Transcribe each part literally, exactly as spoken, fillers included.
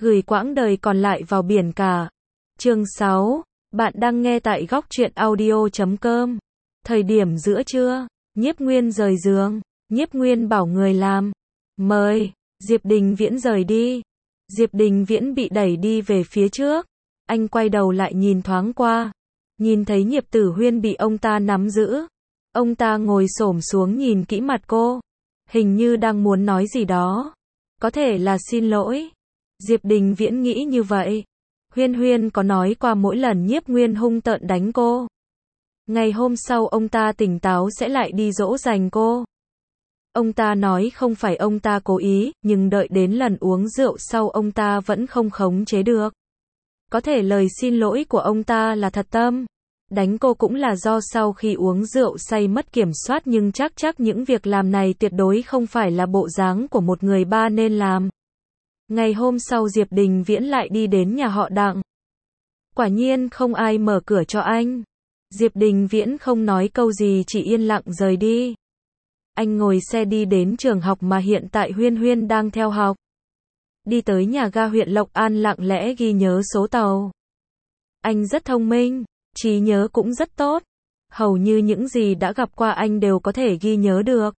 gửi quãng đời còn lại vào biển cả. Chương sáu, bạn đang nghe tại góc truyện audio chấm com. Thời điểm giữa trưa, Nhiếp Nguyên rời giường, Nhiếp Nguyên bảo người làm, mời, Diệp Đình Viễn rời đi. Diệp Đình Viễn bị đẩy đi về phía trước, anh quay đầu lại nhìn thoáng qua, nhìn thấy Nhiếp Tử Huyên bị ông ta nắm giữ. Ông ta ngồi xổm xuống nhìn kỹ mặt cô, hình như đang muốn nói gì đó, có thể là xin lỗi. Diệp Đình Viễn nghĩ như vậy. Huyên Huyên có nói qua mỗi lần Nhiếp Nguyên hung tợn đánh cô, ngày hôm sau ông ta tỉnh táo sẽ lại đi dỗ dành cô. Ông ta nói không phải ông ta cố ý, nhưng đợi đến lần uống rượu sau ông ta vẫn không khống chế được. Có thể lời xin lỗi của ông ta là thật tâm. Đánh cô cũng là do sau khi uống rượu say mất kiểm soát, nhưng chắc chắc những việc làm này tuyệt đối không phải là bộ dáng của một người ba nên làm. Ngày hôm sau Diệp Đình Viễn lại đi đến nhà họ Đặng. Quả nhiên không ai mở cửa cho anh. Diệp Đình Viễn không nói câu gì, chỉ yên lặng rời đi. Anh ngồi xe đi đến trường học mà hiện tại Huyên Huyên đang theo học. Đi tới nhà ga huyện Lộc An lặng lẽ ghi nhớ số tàu. Anh rất thông minh, trí nhớ cũng rất tốt. Hầu như những gì đã gặp qua anh đều có thể ghi nhớ được.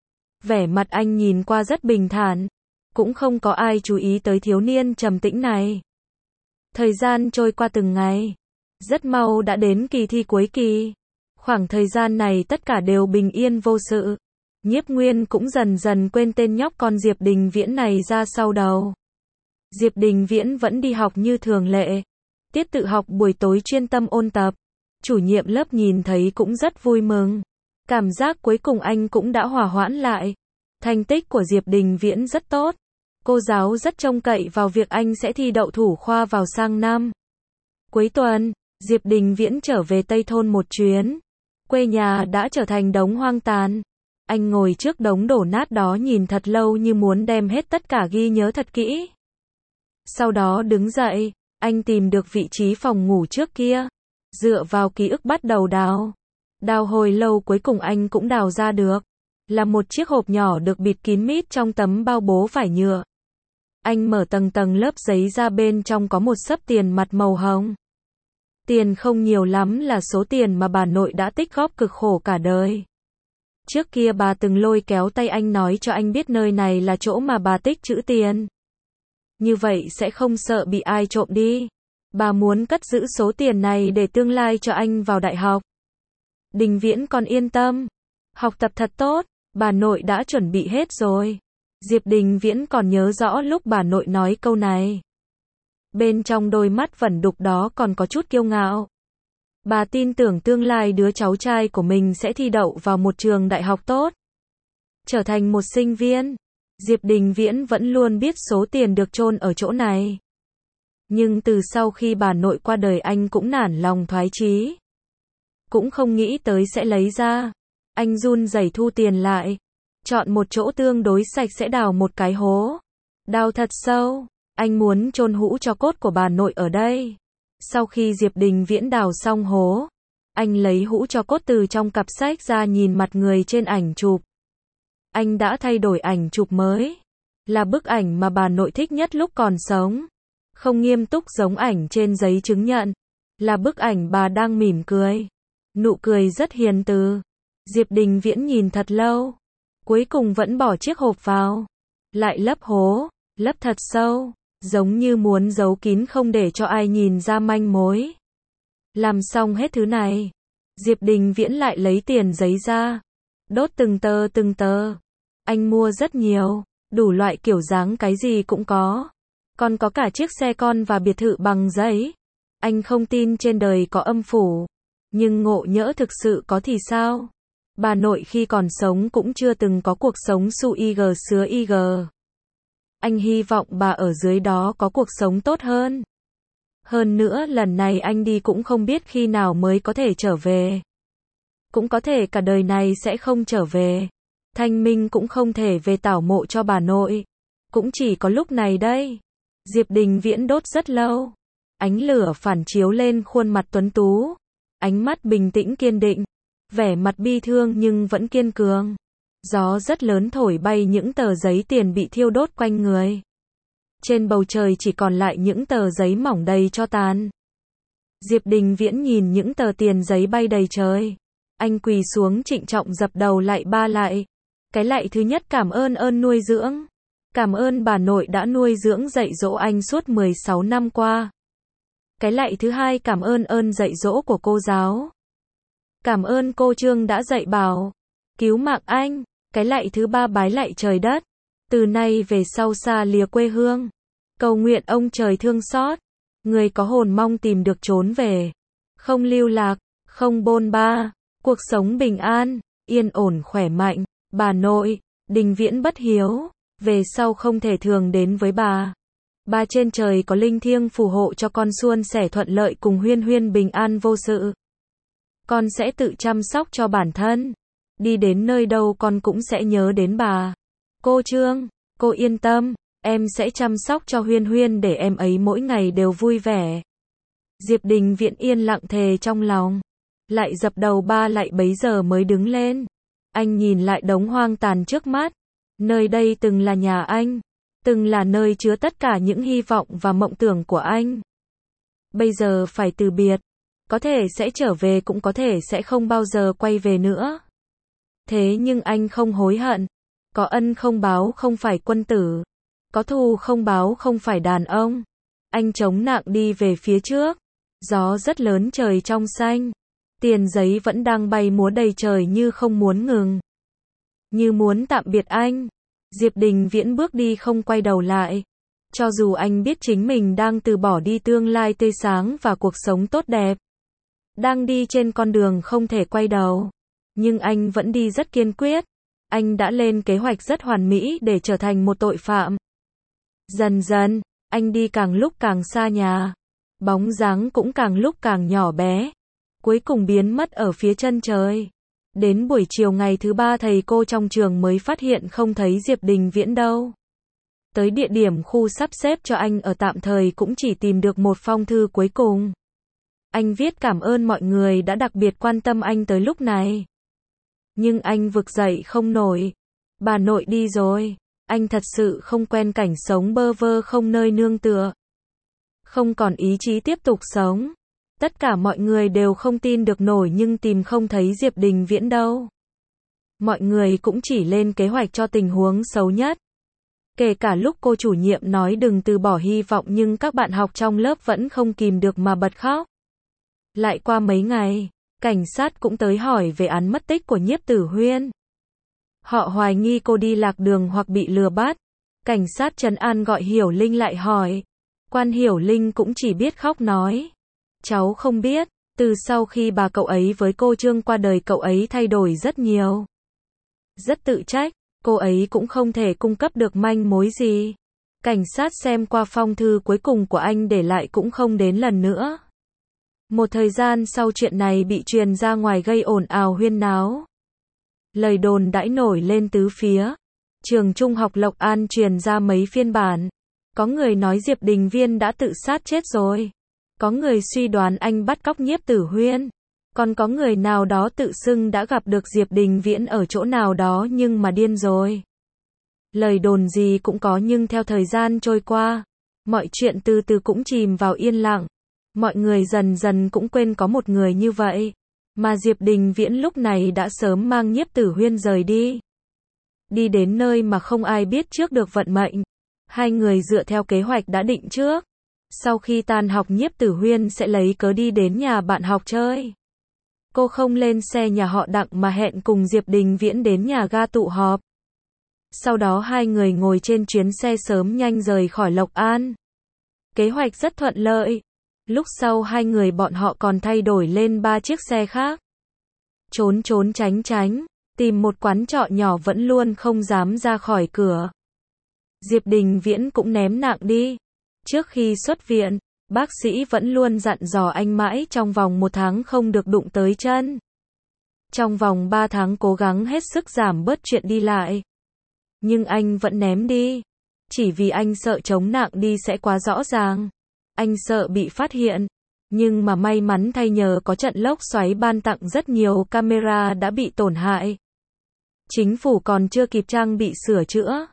Vẻ mặt anh nhìn qua rất bình thản. Cũng không có ai chú ý tới thiếu niên trầm tĩnh này. Thời gian trôi qua từng ngày. Rất mau đã đến kỳ thi cuối kỳ. Khoảng thời gian này tất cả đều bình yên vô sự. Nhiếp Nguyên cũng dần dần quên tên nhóc con Diệp Đình Viễn này ra sau đầu. Diệp Đình Viễn vẫn đi học như thường lệ. Tiết tự học buổi tối chuyên tâm ôn tập. Chủ nhiệm lớp nhìn thấy cũng rất vui mừng. Cảm giác cuối cùng anh cũng đã hòa hoãn lại. Thành tích của Diệp Đình Viễn rất tốt. Cô giáo rất trông cậy vào việc anh sẽ thi đậu thủ khoa vào sang năm. Cuối tuần, Diệp Đình Viễn trở về Tây Thôn một chuyến. Quê nhà đã trở thành đống hoang tàn. Anh ngồi trước đống đổ nát đó nhìn thật lâu như muốn đem hết tất cả ghi nhớ thật kỹ. Sau đó đứng dậy, anh tìm được vị trí phòng ngủ trước kia. Dựa vào ký ức bắt đầu đào. Đào hồi lâu cuối cùng anh cũng đào ra được. Là một chiếc hộp nhỏ được bịt kín mít trong tấm bao bố vải nhựa. Anh mở tầng tầng lớp giấy ra, bên trong có một xấp tiền mặt màu hồng. Tiền không nhiều lắm, là số tiền mà bà nội đã tích góp cực khổ cả đời. Trước kia bà từng lôi kéo tay anh nói cho anh biết nơi này là chỗ mà bà tích trữ tiền. Như vậy sẽ không sợ bị ai trộm đi. Bà muốn cất giữ số tiền này để tương lai cho anh vào đại học. Đình Viễn còn yên tâm. Học tập thật tốt, bà nội đã chuẩn bị hết rồi. Diệp Đình Viễn còn nhớ rõ lúc bà nội nói câu này. Bên trong đôi mắt vẩn đục đó còn có chút kiêu ngạo. Bà tin tưởng tương lai đứa cháu trai của mình sẽ thi đậu vào một trường đại học tốt. Trở thành một sinh viên. Diệp Đình Viễn vẫn luôn biết số tiền được chôn ở chỗ này. Nhưng từ sau khi bà nội qua đời anh cũng nản lòng thoái chí. Cũng không nghĩ tới sẽ lấy ra. Anh run rẩy thu tiền lại. Chọn một chỗ tương đối sạch sẽ đào một cái hố. Đào thật sâu. Anh muốn chôn hũ tro cốt của bà nội ở đây. Sau khi Diệp Đình Viễn đào xong hố, anh lấy hũ tro cốt từ trong cặp sách ra, nhìn mặt người trên ảnh chụp. Anh đã thay đổi ảnh chụp mới. Là bức ảnh mà bà nội thích nhất lúc còn sống. Không nghiêm túc giống ảnh trên giấy chứng nhận. Là bức ảnh bà đang mỉm cười. Nụ cười rất hiền từ. Diệp Đình Viễn nhìn thật lâu. Cuối cùng vẫn bỏ chiếc hộp vào. Lại lấp hố. Lấp thật sâu. Giống như muốn giấu kín không để cho ai nhìn ra manh mối. Làm xong hết thứ này, Diệp Đình Viễn lại lấy tiền giấy ra. Đốt từng tờ từng tờ. Anh mua rất nhiều. Đủ loại kiểu dáng cái gì cũng có. Còn có cả chiếc xe con và biệt thự bằng giấy. Anh không tin trên đời có âm phủ. Nhưng ngộ nhỡ thực sự có thì sao? Bà nội khi còn sống cũng chưa từng có cuộc sống su ig sứa ig. Anh hy vọng bà ở dưới đó có cuộc sống tốt hơn. Hơn nữa lần này anh đi cũng không biết khi nào mới có thể trở về. Cũng có thể cả đời này sẽ không trở về. Thanh minh cũng không thể về tảo mộ cho bà nội. Cũng chỉ có lúc này đây. Diệp Đình Viễn đốt rất lâu. Ánh lửa phản chiếu lên khuôn mặt tuấn tú. Ánh mắt bình tĩnh kiên định. Vẻ mặt bi thương nhưng vẫn kiên cường. Gió rất lớn thổi bay những tờ giấy tiền bị thiêu đốt quanh người. Trên bầu trời chỉ còn lại những tờ giấy mỏng đầy tro tàn. Diệp Đình Viễn nhìn những tờ tiền giấy bay đầy trời. Anh quỳ xuống trịnh trọng dập đầu lạy ba lạy. Cái lạy thứ nhất cảm ơn ơn nuôi dưỡng. Cảm ơn bà nội đã nuôi dưỡng dạy dỗ anh suốt mười sáu năm qua. Cái lạy thứ hai cảm ơn ơn dạy dỗ của cô giáo. Cảm ơn cô Trương đã dạy bảo, cứu mạng anh. Cái lạy thứ ba bái lạy trời đất. Từ nay về sau xa lìa quê hương. Cầu nguyện ông trời thương xót. Người có hồn mong tìm được trốn về. Không lưu lạc, không bôn ba. Cuộc sống bình an, yên ổn khỏe mạnh. Bà nội, Đình Viễn bất hiếu. Về sau không thể thường đến với bà. Bà trên trời có linh thiêng phù hộ cho con suôn sẻ thuận lợi cùng Huyên Huyên bình an vô sự. Con sẽ tự chăm sóc cho bản thân. Đi đến nơi đâu con cũng sẽ nhớ đến bà. Cô Trương, cô yên tâm, em sẽ chăm sóc cho Huyên Huyên để em ấy mỗi ngày đều vui vẻ. Diệp Đình Viễn yên lặng thề trong lòng. Lại dập đầu ba lạy bấy giờ mới đứng lên. Anh nhìn lại đống hoang tàn trước mắt. Nơi đây từng là nhà anh. Từng là nơi chứa tất cả những hy vọng và mộng tưởng của anh. Bây giờ phải từ biệt. Có thể sẽ trở về cũng có thể sẽ không bao giờ quay về nữa. Thế nhưng anh không hối hận. Có ân không báo không phải quân tử. Có thù không báo không phải đàn ông. Anh chống nặng đi về phía trước. Gió rất lớn trời trong xanh. Tiền giấy vẫn đang bay múa đầy trời như không muốn ngừng. Như muốn tạm biệt anh. Diệp Đình Viễn bước đi không quay đầu lại. Cho dù anh biết chính mình đang từ bỏ đi tương lai tươi sáng và cuộc sống tốt đẹp. Đang đi trên con đường không thể quay đầu. Nhưng anh vẫn đi rất kiên quyết. Anh đã lên kế hoạch rất hoàn mỹ để trở thành một tội phạm. Dần dần, anh đi càng lúc càng xa nhà. Bóng dáng cũng càng lúc càng nhỏ bé. Cuối cùng biến mất ở phía chân trời. Đến buổi chiều ngày thứ ba thầy cô trong trường mới phát hiện không thấy Diệp Đình Viễn đâu. Tới địa điểm khu sắp xếp cho anh ở tạm thời cũng chỉ tìm được một phong thư cuối cùng. Anh viết cảm ơn mọi người đã đặc biệt quan tâm anh tới lúc này. Nhưng anh vực dậy không nổi. Bà nội đi rồi. Anh thật sự không quen cảnh sống bơ vơ không nơi nương tựa. Không còn ý chí tiếp tục sống. Tất cả mọi người đều không tin được nổi nhưng tìm không thấy Diệp Đình Viễn đâu. Mọi người cũng chỉ lên kế hoạch cho tình huống xấu nhất. Kể cả lúc cô chủ nhiệm nói đừng từ bỏ hy vọng nhưng các bạn học trong lớp vẫn không kìm được mà bật khóc. Lại qua mấy ngày, cảnh sát cũng tới hỏi về án mất tích của Nhiếp Tử Huyên. Họ hoài nghi cô đi lạc đường hoặc bị lừa bắt. Cảnh sát trấn an gọi Hiểu Linh lại hỏi. Quan Hiểu Linh cũng chỉ biết khóc nói. Cháu không biết, từ sau khi bà cậu ấy với cô Trương qua đời cậu ấy thay đổi rất nhiều. Rất tự trách, cô ấy cũng không thể cung cấp được manh mối gì. Cảnh sát xem qua phong thư cuối cùng của anh để lại cũng không đến lần nữa. Một thời gian sau chuyện này bị truyền ra ngoài gây ồn ào huyên náo. Lời đồn đãi nổi lên tứ phía. Trường Trung học Lộc An truyền ra mấy phiên bản. Có người nói Diệp Đình Viễn đã tự sát chết rồi. Có người suy đoán anh bắt cóc Nhiếp Tử Huyên. Còn có người nào đó tự xưng đã gặp được Diệp Đình Viễn ở chỗ nào đó nhưng mà điên rồi. Lời đồn gì cũng có nhưng theo thời gian trôi qua, mọi chuyện từ từ cũng chìm vào yên lặng. Mọi người dần dần cũng quên có một người như vậy. Mà Diệp Đình Viễn lúc này đã sớm mang Nhiếp Tử Huyên rời đi. Đi đến nơi mà không ai biết trước được vận mệnh. Hai người dựa theo kế hoạch đã định trước. Sau khi tan học Nhiếp Tử Huyên sẽ lấy cớ đi đến nhà bạn học chơi. Cô không lên xe nhà họ Đặng mà hẹn cùng Diệp Đình Viễn đến nhà ga tụ họp. Sau đó hai người ngồi trên chuyến xe sớm nhanh rời khỏi Lộc An. Kế hoạch rất thuận lợi. Lúc sau hai người bọn họ còn thay đổi lên ba chiếc xe khác. Trốn trốn tránh tránh, tìm một quán trọ nhỏ vẫn luôn không dám ra khỏi cửa. Diệp Đình Viễn cũng ném nặng đi. Trước khi xuất viện, bác sĩ vẫn luôn dặn dò anh mãi trong vòng một tháng không được đụng tới chân. Trong vòng ba tháng cố gắng hết sức giảm bớt chuyện đi lại. Nhưng anh vẫn ném đi. Chỉ vì anh sợ chống nặng đi sẽ quá rõ ràng. Anh sợ bị phát hiện. Nhưng mà may mắn thay nhờ có trận lốc xoáy ban tặng rất nhiều camera đã bị tổn hại. Chính phủ còn chưa kịp trang bị sửa chữa.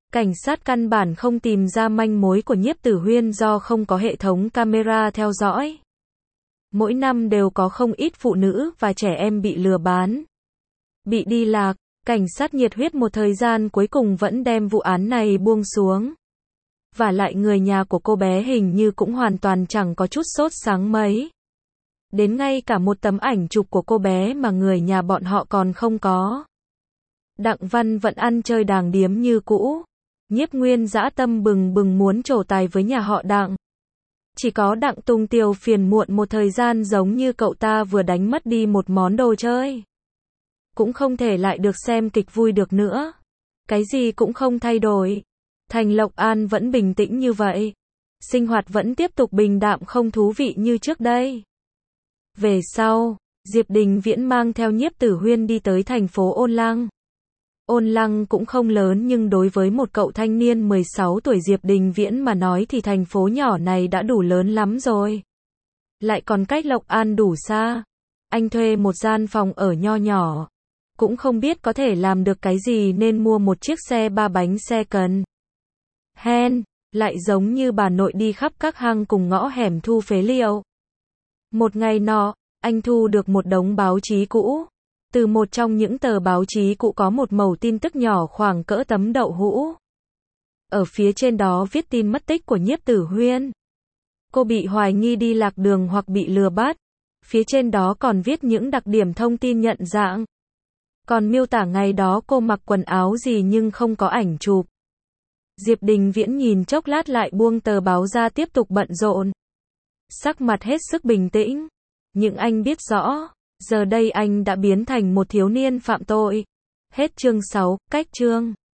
Cảnh sát căn bản không tìm ra manh mối của Nhiếp Tử Huyên do không có hệ thống camera theo dõi. Mỗi năm đều có không ít phụ nữ và trẻ em bị lừa bán, bị đi lạc. Cảnh sát nhiệt huyết một thời gian cuối cùng vẫn đem vụ án này buông xuống. Và lại người nhà của cô bé hình như cũng hoàn toàn chẳng có chút sốt sáng mấy. Đến ngay cả một tấm ảnh chụp của cô bé mà người nhà bọn họ còn không có. Đặng Văn vẫn ăn chơi đàng điếm như cũ. Nhiếp Nguyên dã tâm bừng bừng muốn trổ tài với nhà họ Đặng. Chỉ có Đặng Tùng Tiều phiền muộn một thời gian giống như cậu ta vừa đánh mất đi một món đồ chơi. Cũng không thể lại được xem kịch vui được nữa. Cái gì cũng không thay đổi. Thành Lộc An vẫn bình tĩnh như vậy. Sinh hoạt vẫn tiếp tục bình đạm không thú vị như trước đây. Về sau, Diệp Đình Viễn mang theo Nhiếp Tử Huyên đi tới thành phố Ôn Lăng. Ôn Lăng cũng không lớn nhưng đối với một cậu thanh niên mười sáu tuổi Diệp Đình Viễn mà nói thì thành phố nhỏ này đã đủ lớn lắm rồi. Lại còn cách Lộc An đủ xa. Anh thuê một gian phòng ở nho nhỏ. Cũng không biết có thể làm được cái gì nên mua một chiếc xe ba bánh xe cần. Hen, lại giống như bà nội đi khắp các hang cùng ngõ hẻm thu phế liệu. Một ngày nọ, anh thu được một đống báo chí cũ. Từ một trong những tờ báo chí cũ có một mẩu tin tức nhỏ khoảng cỡ tấm đậu hũ. Ở phía trên đó viết tin mất tích của Nhiếp Tử Huyên. Cô bị hoài nghi đi lạc đường hoặc bị lừa bắt. Phía trên đó còn viết những đặc điểm thông tin nhận dạng. Còn miêu tả ngày đó cô mặc quần áo gì nhưng không có ảnh chụp. Diệp Đình Viễn nhìn chốc lát lại buông tờ báo ra tiếp tục bận rộn. Sắc mặt hết sức bình tĩnh. Nhưng anh biết rõ, giờ đây anh đã biến thành một thiếu niên phạm tội. Hết chương sáu, cách chương.